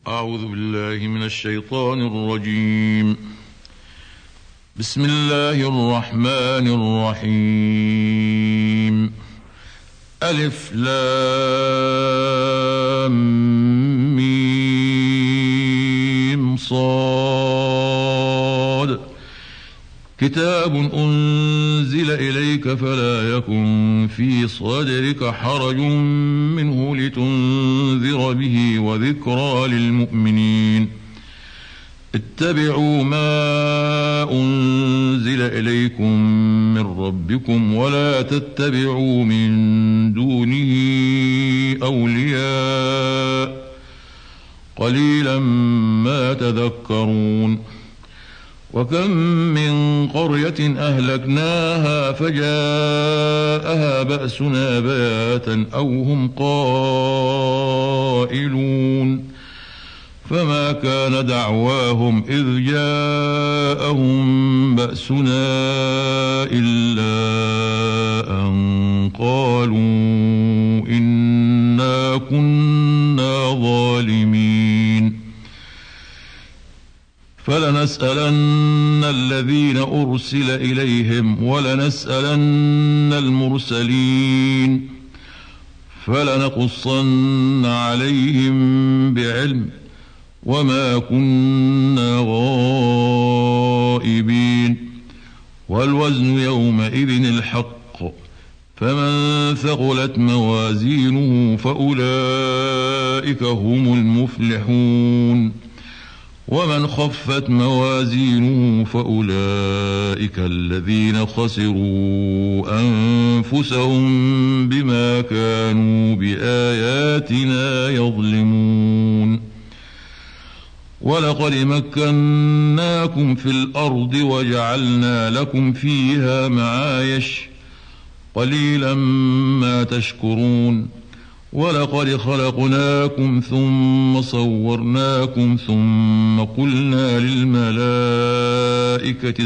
أعوذ بالله من الشيطان الرجيم. بسم الله الرحمن الرحيم. ألف لام ميم صاد. كتاب أنزل إليك فلا يكن في صدرك حرج منه لتنذر به وذكرى للمؤمنين. اتبعوا ما أنزل إليكم من ربكم ولا تتبعوا من دونه أولياء قليلا ما تذكرون. وكم من قرية أهلكناها فجاءها بأسنا بياتا أو هم قائلون. فما كان دعواهم إذ جاءهم بأسنا إلا أن قالوا إنا كنا ظالمين. فلنسألن الذين أرسل إليهم ولنسألن المرسلين فلنقصن عليهم بعلم وما كنا غائبين. والوزن يومئذ الحق فمن ثقلت موازينه فأولئك هم المفلحون ومن خفت موازينه فأولئك الذين خسروا أنفسهم بما كانوا بآياتنا يظلمون. ولقد مكناكم في الأرض وجعلنا لكم فيها معايش قليلا ما تشكرون. ولقد خلقناكم ثم صورناكم ثم قلنا للملائكة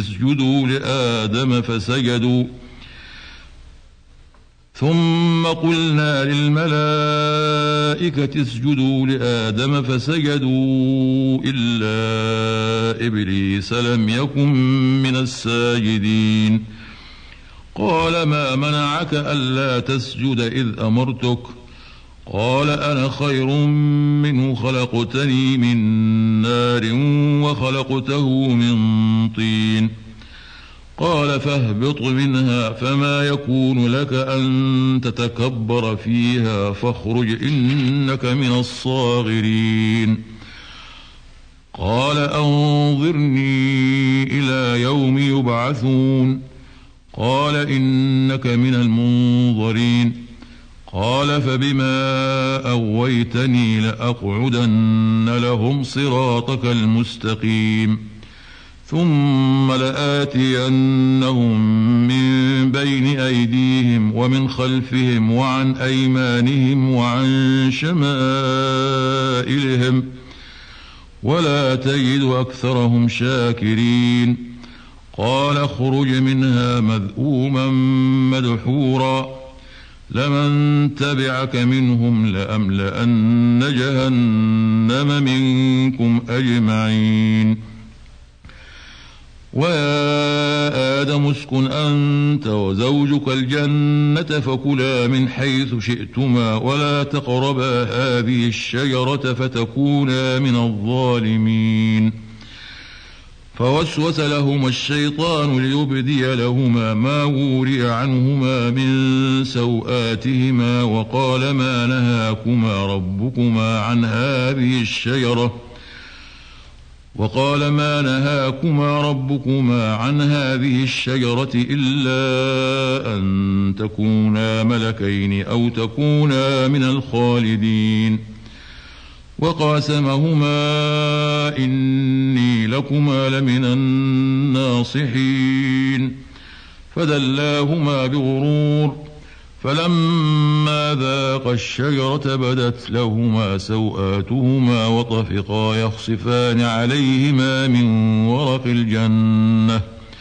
اسجدوا لآدم فسجدوا إلا إبليس لم يكن من الساجدين. قال ما منعك ألا تسجد إذ أمرتك؟ قال أنا خير منه خلقتني من نار وخلقته من طين. قال فاهبط منها فما يكون لك أن تتكبر فيها فاخرج إنك من الصاغرين. قال أنظرني إلى يوم يبعثون. قال إنك من المنظرين. قال فبما أغويتني لأقعدن لهم صراطك المستقيم ثم لآتينهم من بين أيديهم ومن خلفهم وعن أيمانهم وعن شمائلهم ولا تجد أكثرهم شاكرين. قال اخرج منها مذءوما مدحورا لمن تبعك منهم لأملأن جهنم منكم أجمعين. ويا آدم اسكن أنت وزوجك الجنة فكلا من حيث شئتما ولا تقربا هذه الشجرة فتكونا من الظالمين. فوسوس لهما الشيطان ليبدي لهما ما وري عنهما من سوآتهما وقال ما نهاكما ربكما عن هذه الشجرة إلا أن تكونا ملكين أو تكونا من الخالدين. وقاسمهما إني لكما لمن الناصحين فدلاهما بغرور فلما ذاقا الشجرة بدت لهما سوآتهما وطفقا يخصفان عليهما من ورق الجنة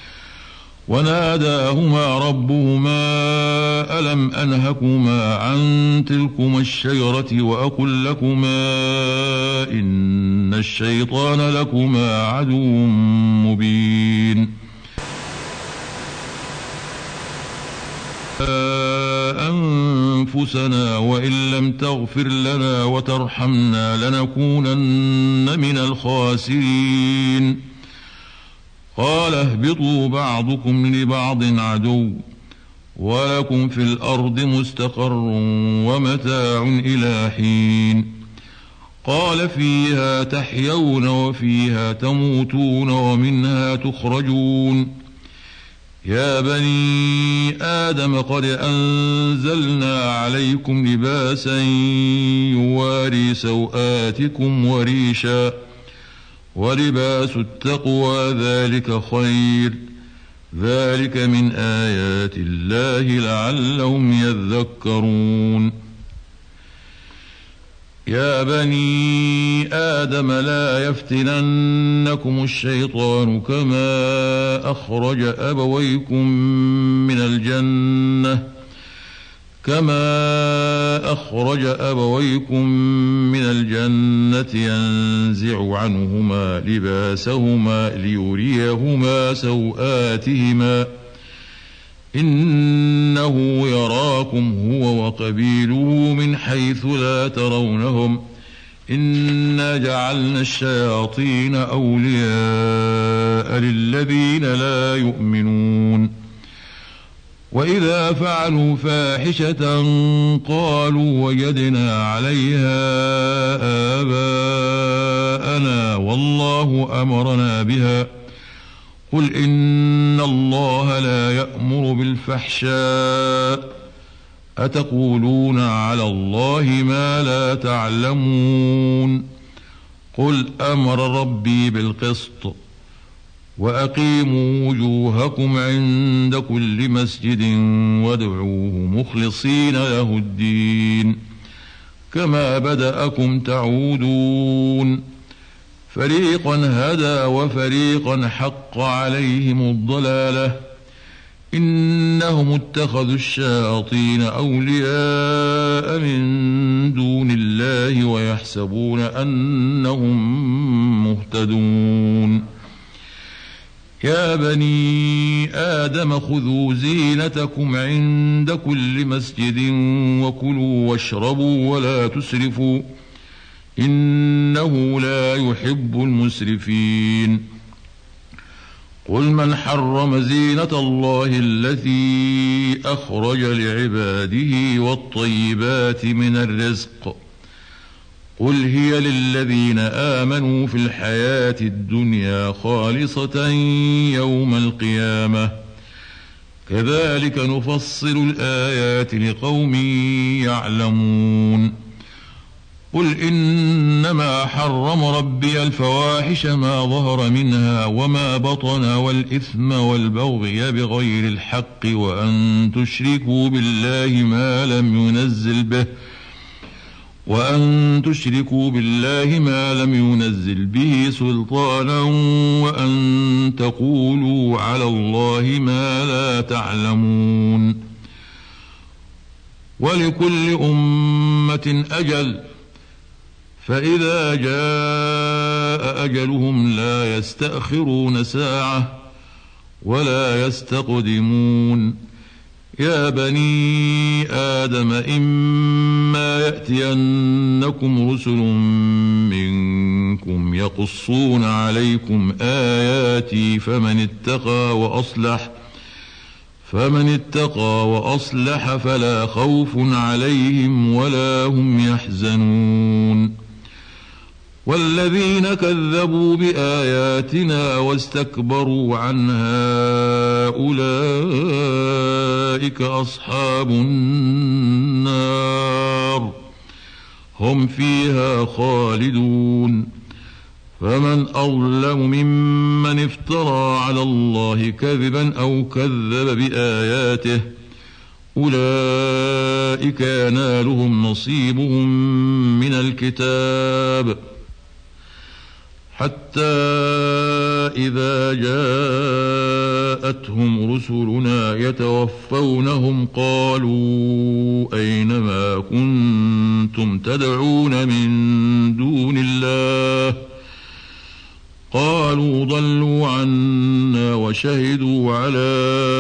وناداهما ربهما ألم أنهكما عن تلكما الشجرة وأقل لكما إن الشيطان لكما عدو مبين أنفسنا وإن لم تغفر لنا وترحمنا لنكونن من الخاسرين قال اهبطوا بعضكم لبعض عدو ولكم في الأرض مستقر ومتاع إلى حين قال فيها تحيون وفيها تموتون ومنها تخرجون يا بني آدم قد أنزلنا عليكم لباسا يواري سوآتكم وريشا ولباس التقوى ذلك خير ذلك من آيات الله لعلهم يذكرون يا بني آدم لا يفتننكم الشيطان كما أخرج أبويكم من الجنة ينزع عنهما لباسهما ليريهما سوآتهما إنه يراكم هو وقبيله من حيث لا ترونهم إنا جعلنا الشياطين أولياء للذين لا يؤمنون وإذا فعلوا فاحشة قالوا وجدنا عليها آباءنا والله أمرنا بها قل إن الله لا يأمر بالفحشاء أتقولون على الله ما لا تعلمون قل أمر ربي بالقسط وأقيموا وجوهكم عند كل مسجد وادعوه مخلصين له الدين كما بدأكم تعودون فريقا هدى وفريقا حق عليهم الضلالة إنهم اتخذوا الشياطين أولياء من دون الله ويحسبون أنهم مهتدون يا بني آدم خذوا زينتكم عند كل مسجد وكلوا واشربوا ولا تسرفوا إنه لا يحب المسرفين قل من حرم زينة الله التي أخرج لعباده والطيبات من الرزق قل هي للذين آمنوا في الحياة الدنيا خالصة يوم القيامة كذلك نفصل الآيات لقوم يعلمون قل إنما حرم ربي الفواحش ما ظهر منها وما بطن والإثم والبغي بغير الحق وأن تشركوا بالله ما لم ينزل به سلطانا وأن تقولوا على الله ما لا تعلمون ولكل أمة أجل فإذا جاء أجلهم لا يستأخرون ساعة ولا يستقدمون يا بني آدم إما يأتينكم رسل منكم يقصون عليكم آياتي فمن اتقى وأصلح فلا خوف عليهم ولا هم يحزنون والذين كذبوا بآياتنا واستكبروا عنها أولئك أصحاب النار هم فيها خالدون فمن أظلم ممن افترى على الله كذبا أو كذب بآياته أولئك ينالهم نصيبهم من الكتاب حتى إذا جاءتهم رسلنا يتوفونهم قالوا أين ما كنتم تدعون من دون الله قالوا ضلوا عنا وشهدوا على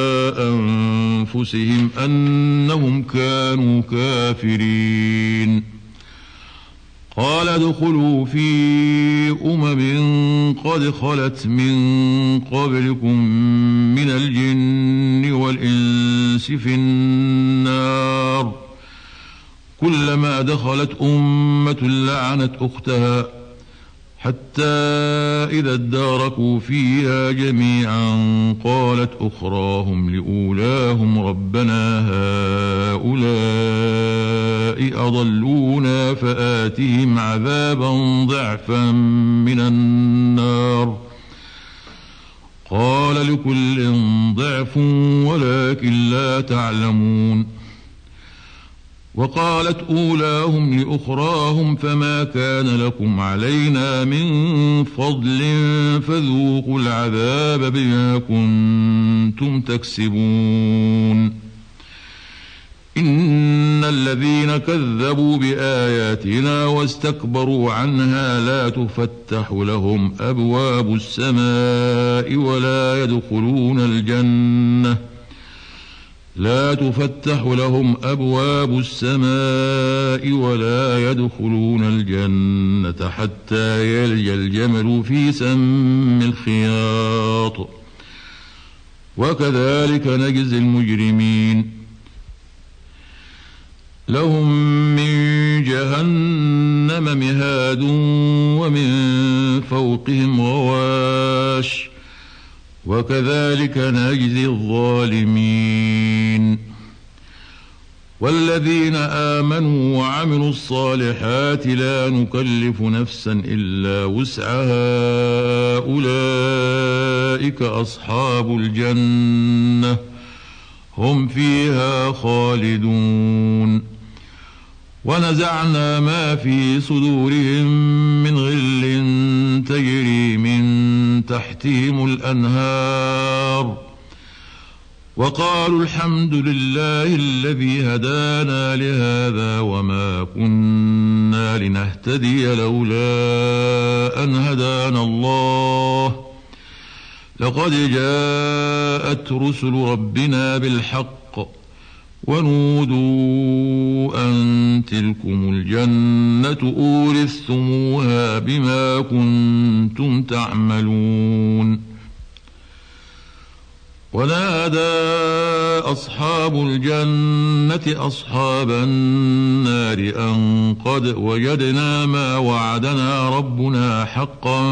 أنفسهم أنهم كانوا كافرين. قال ادخلوا في قد خلت من قبلكم من الجن والإنس في النار كلما دخلت أمة لعنت أختها حتى إذا اداركوا فيها جميعا قالت أخراهم لأولاهم ربنا هؤلاء أضلونا فآتهم عذابا ضعفا من النار قال لكل ضعف ولكن لا تعلمون. وقالت أولاهم لأخراهم فما كان لكم علينا من فضل فذوقوا العذاب بما كنتم تكسبون. إن الذين كذبوا بآياتنا واستكبروا عنها لا تفتح لهم أبواب السماء ولا يدخلون الجنة حتى يلج الجمل في سم الخياط وكذلك نجزي المجرمين. لهم من جهنم مهاد ومن فوقهم غواش وكذلك نجزي الظالمين. والذين آمنوا وعملوا الصالحات لا نكلف نفسا إلا وسعها أولئك أصحاب الجنة هم فيها خالدون. ونزعنا ما في صدورهم من غل تجري من تحتهم الأنهار وقالوا الحمد لله الذي هدانا لهذا وما كنا لنهتدي لولا أن هدانا الله لقد جاءت رسل ربنا بالحق ونودوا أن تلكم الجنة أورثتموها بما كنتم تعملون. ونادى أصحاب الجنة أصحاب النار أن قد وجدنا ما وعدنا ربنا حقا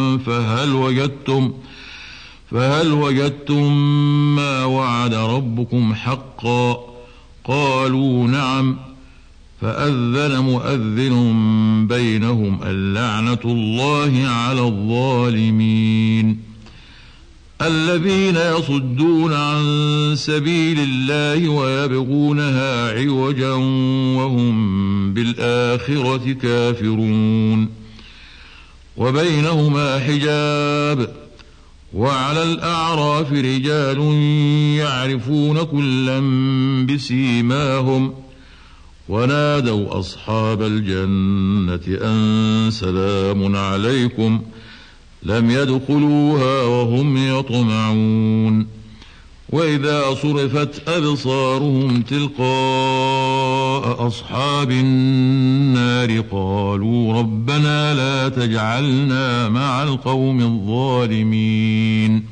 فهل وجدتم ما وعد ربكم حقا قالوا نعم فأذن مؤذن بينهم اللعنة الله على الظالمين. الذين يصدون عن سبيل الله ويبغونها عوجا وهم بالآخرة كافرون. وبينهما حجاب وعلى الأعراف رجال يعرفون كلا بسيماهم ونادوا أصحاب الجنة أن سلام عليكم لم يدخلوها وهم يطمعون. وإذا صرفت أبصارهم تلقاء أصحاب النار قالوا ربنا لا تجعلنا مع القوم الظالمين.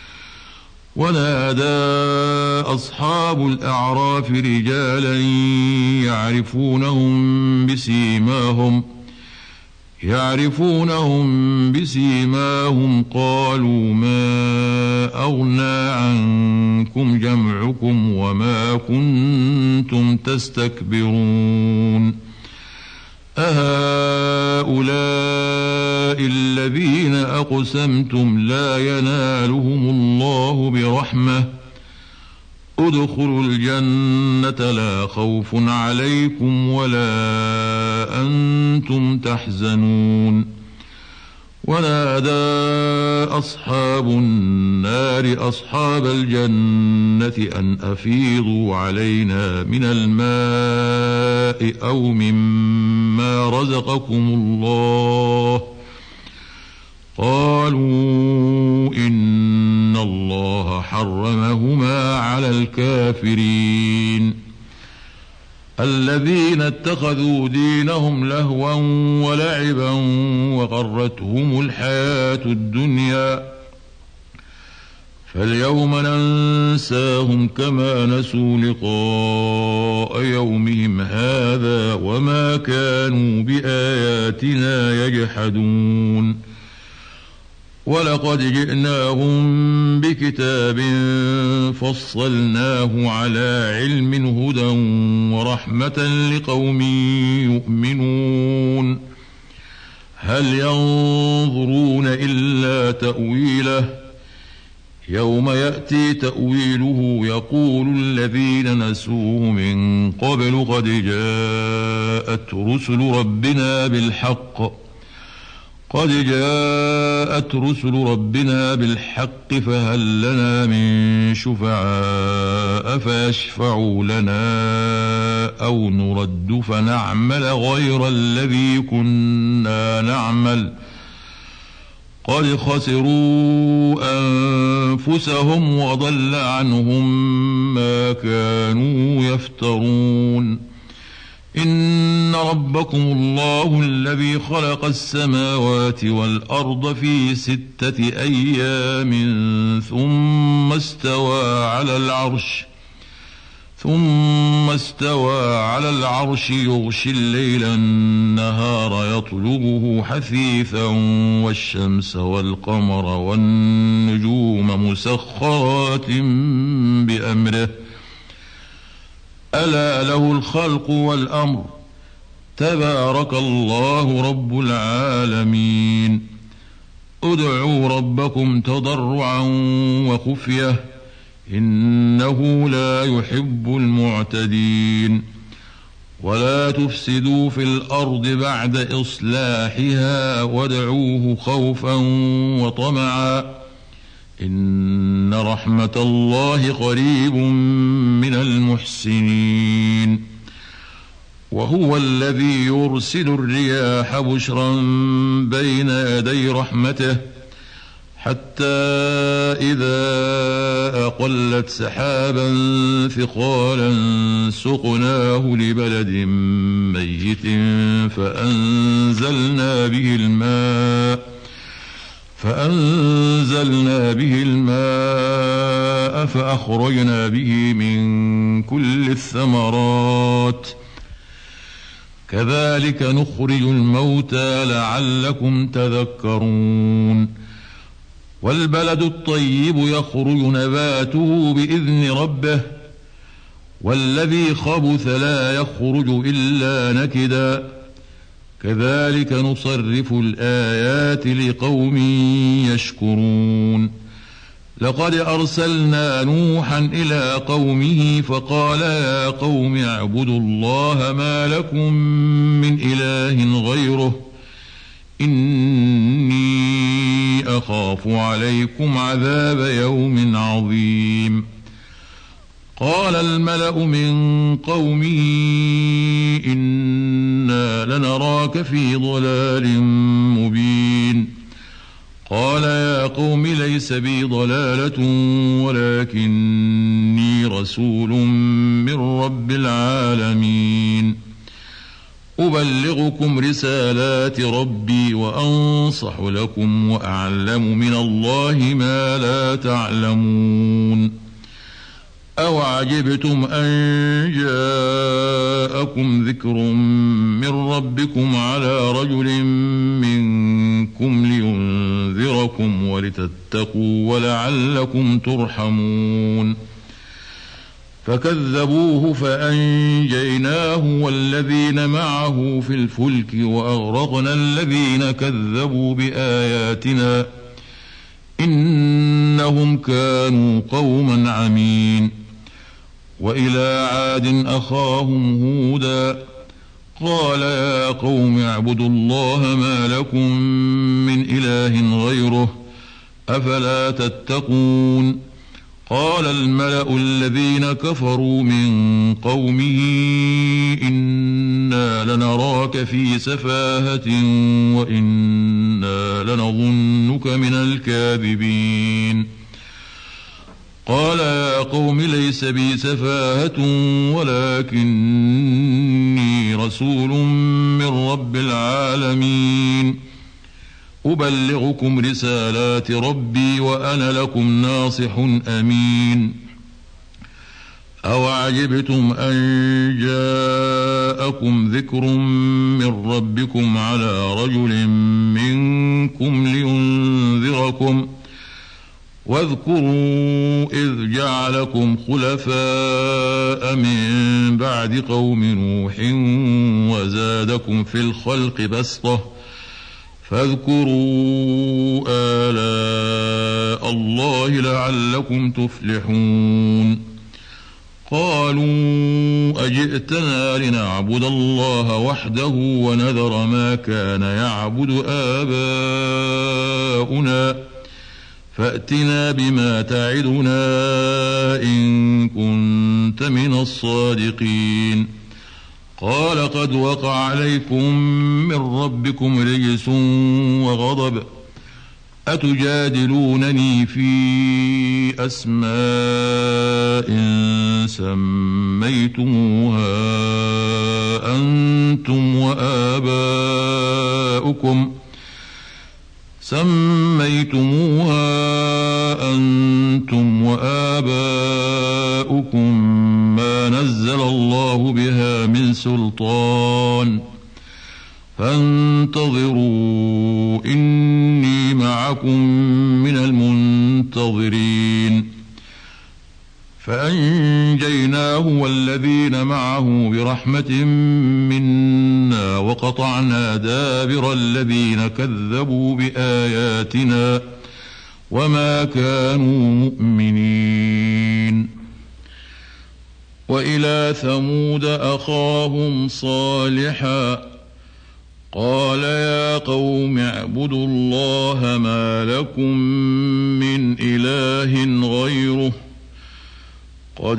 ونادى أصحاب الأعراف رجالا يعرفونهم بسيماهم قالوا ما أغنى عنكم جمعكم وما كنتم تستكبرون أهؤلاء الذين أقسمتم لا ينالهم الله برحمة ادخلوا الجنة لا خوف عليكم ولا أنتم تحزنون. ونادى أصحاب النار أصحاب الجنة أن أفيضوا علينا من الماء أو مما رزقكم الله قال قالوا إن الله حرمهما على الكافرين الذين اتخذوا دينهم لهوا ولعبا وغرتهم الحياة الدنيا فاليوم ننساهم كما نسوا لقاء يومهم هذا وما كانوا بآياتنا يجحدون ولقد جئناهم بكتاب فصلناه على علم هدى ورحمة لقوم يؤمنون هل ينظرون إلا تأويله يوم يأتي تأويله يقول الذين نسوه من قبل قد جاءت رسل ربنا بالحق فهل لنا من شفعاء فيشفعوا لنا أو نرد فنعمل غير الذي كنا نعمل قد خسروا أنفسهم وضل عنهم ما كانوا يفترون إن ربكم الله الذي خلق السماوات والأرض في 6 أيام ثم استوى على العرش يغشي الليل النهار يطلبه حثيثا والشمس والقمر والنجوم مسخرات بأمره ألا له الخلق والأمر تبارك الله رب العالمين ادعوا ربكم تضرعا وخفية إنه لا يحب المعتدين ولا تفسدوا في الأرض بعد إصلاحها وادعوه خوفا وطمعا إن رحمة الله قريب من المحسنين وهو الذي يرسل الرياح بشرا بين يدي رحمته حتى إذا أقلت سحابا ثقالا سقناه لبلد ميت فأنزلنا به الماء فأخرجنا به من كل الثمرات كذلك نخرج الموتى لعلكم تذكرون والبلد الطيب يخرج نباته بإذن ربه والذي خبث لا يخرج إلا نكدا كذلك نصرف الآيات لقوم يشكرون لقد أرسلنا نوحا إلى قومه فقال يا قوم اعبدوا الله ما لكم من إله غيره إني أخاف عليكم عذاب يوم عظيم قال الملأ من قومه إنا لنراك في ضلال مبين قال يا قوم ليس بي ضلالة ولكني رسول من رب العالمين أبلغكم رسالات ربي وأنصح لكم وأعلم من الله ما لا تعلمون أوعجبتم أن جاءكم ذكر من ربكم على رجل منكم لينذركم ولتتقوا ولعلكم ترحمون فكذبوه فأنجيناه والذين معه في الفلك وأغرقنا الذين كذبوا بآياتنا إنهم كانوا قوما عمين وإلى عاد أخاهم هودا قال يا قوم اعبدوا الله ما لكم من إله غيره أفلا تتقون قال الملأ الذين كفروا من قومه إنا لنراك في سفاهة وإنا لنظنك من الكاذبين. قال يا قوم ليس بي سفاهة ولكني رسول من رب العالمين أبلغكم رسالات ربي وأنا لكم ناصح أمين. أوعجبتم أن جاءكم ذكر من ربكم على رجل منكم لينذركم واذكروا إذ جعلكم خلفاء من بعد قوم نوح وزادكم في الخلق بسطة فاذكروا آلاء الله لعلكم تفلحون. قالوا أجئتنا لنعبد الله وحده ونذر ما كان يعبد آباؤنا فأتنا بما تعدنا إن كنت من الصادقين. قال قد وقع عليكم من ربكم رجس وغضب أتجادلونني في أسماء سميتموها أنتم وآباؤكم ما نزل الله بها من سلطان فانتظروا إني معكم من المنتظرين. فأنجيناه والذين معه برحمة منا وقطعنا دابر الذين كذبوا بآياتنا وما كانوا مؤمنين. وإلى ثمود أخاهم صالحا قال يا قوم اعبدوا الله ما لكم من إله غيره قد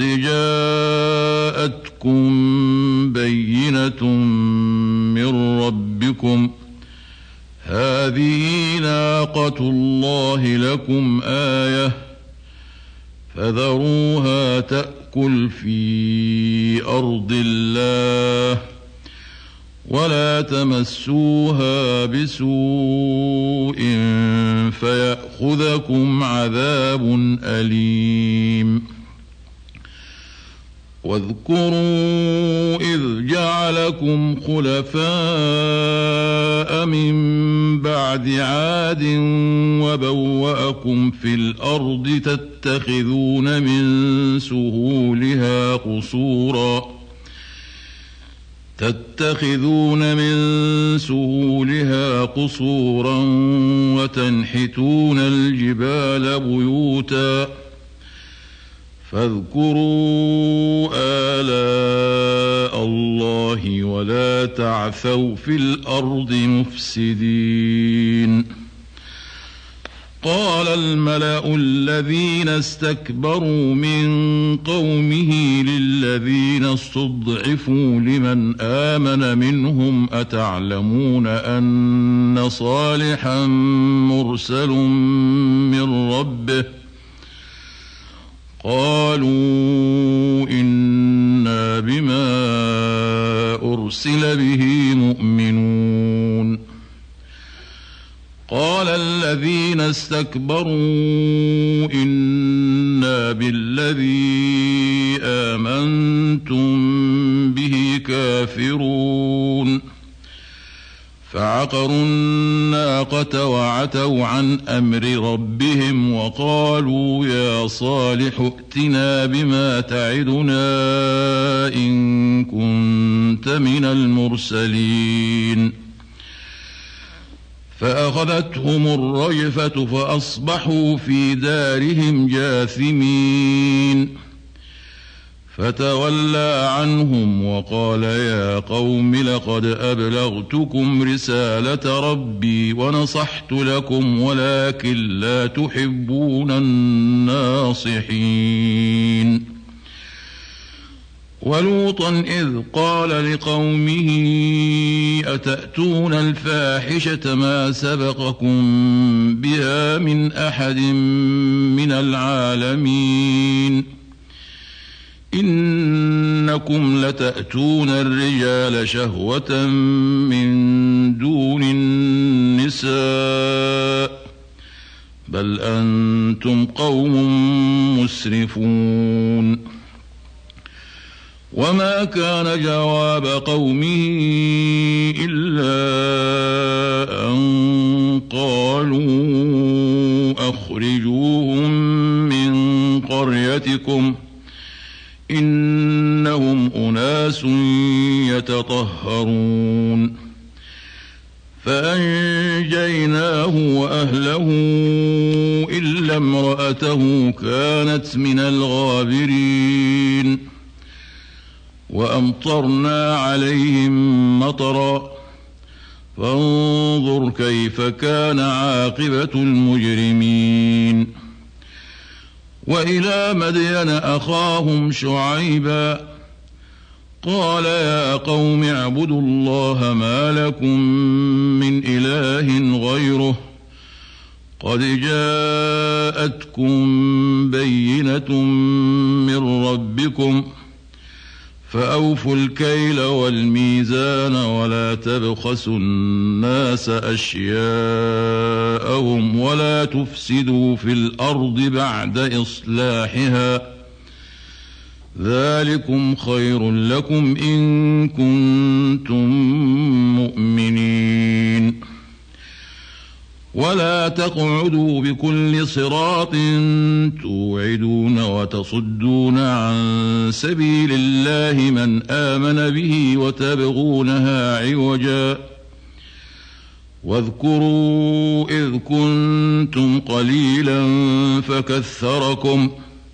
جاءتكم بينة من ربكم هذه ناقة الله لكم آية فذروها تأكل في أرض الله ولا تمسوها بسوء فيأخذكم عذاب أليم. واذكروا إذ جعلكم خلفاء من بعد عاد وبوأكم في الأرض تتخذون من سهولها قصورا وتنحتون الجبال بيوتا فاذكروا آلاء الله ولا تعثوا في الأرض مفسدين. قال الملأ الذين استكبروا من قومه للذين استضعفوا لمن آمن منهم أتعلمون أن صالحا مرسل من ربه قالوا إنا بما أرسل به مؤمنون. قال الذين استكبروا إنا بالذي آمنتم به كافرون فعقروا الناقة وعتوا عن أمر ربهم وقالوا يا صالح ائتنا بما تعدنا إن كنت من المرسلين. فأخذتهم الرجفة فأصبحوا في دارهم جاثمين. فتولى عنهم وقال يا قوم لقد أبلغتكم رسالة ربي ونصحت لكم ولكن لا تحبون الناصحين. ولوطا إذ قال لقومه أتأتون الفاحشة ما سبقكم بها من أحد من العالمين إنكم لتأتون الرجال شهوة من دون النساء بل أنتم قوم مسرفون. وما كان جواب قومه إلا أن قالوا أخرجوهم من قريتكم إنهم أناس يتطهرون فأنجيناه وأهله إلا امرأته كانت من الغابرين وأمطرنا عليهم مطرا فانظر كيف كان عاقبة المجرمين. وإلى مدين أخاهم شعيبا قال يا قوم اعبدوا الله ما لكم من إله غيره قد جاءتكم بينة من ربكم فأوفوا الكيل والميزان ولا تبخسوا الناس أشياءهم ولا تفسدوا في الأرض بعد إصلاحها ذلكم خير لكم إن كنتم مؤمنين. ولا تقعدوا بكل صراط توعدون وتصدون عن سبيل الله من آمن به وتبغونها عوجا واذكروا إذ كنتم قليلا فكثركم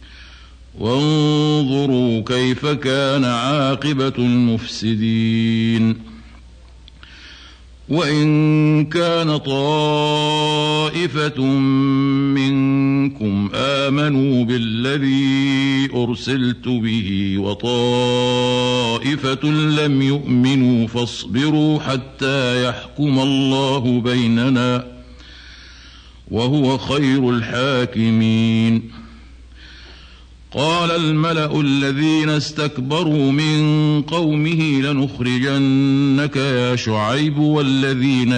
وانظروا كيف كان عاقبة المفسدين. وإن كان طائفة منكم آمنوا بالذي أرسلت به وطائفة لم يؤمنوا فاصبروا حتى يحكم الله بيننا وهو خير الحاكمين. قال الملأ الذين استكبروا من قومه لنخرجنك يا شعيب والذين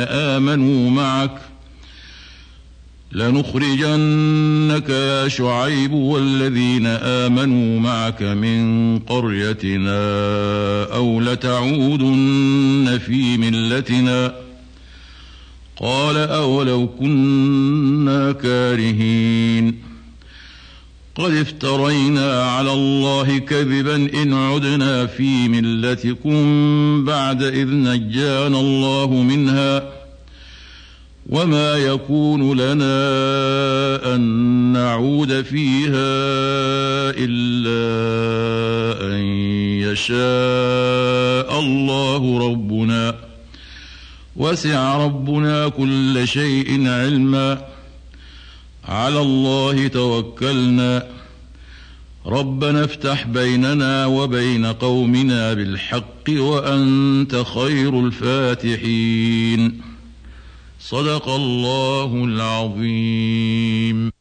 آمنوا معك من قريتنا أو لتعودن في ملتنا قال أولو كنا كارهين قد افترينا على الله كذبا إن عدنا في ملتكم بعد إذ نجانا الله منها وما يكون لنا أن نعود فيها إلا أن يشاء الله ربنا وسع ربنا كل شيء علما على الله توكلنا ربنا افتح بيننا وبين قومنا بالحق وأنت خير الفاتحين. صدق الله العظيم.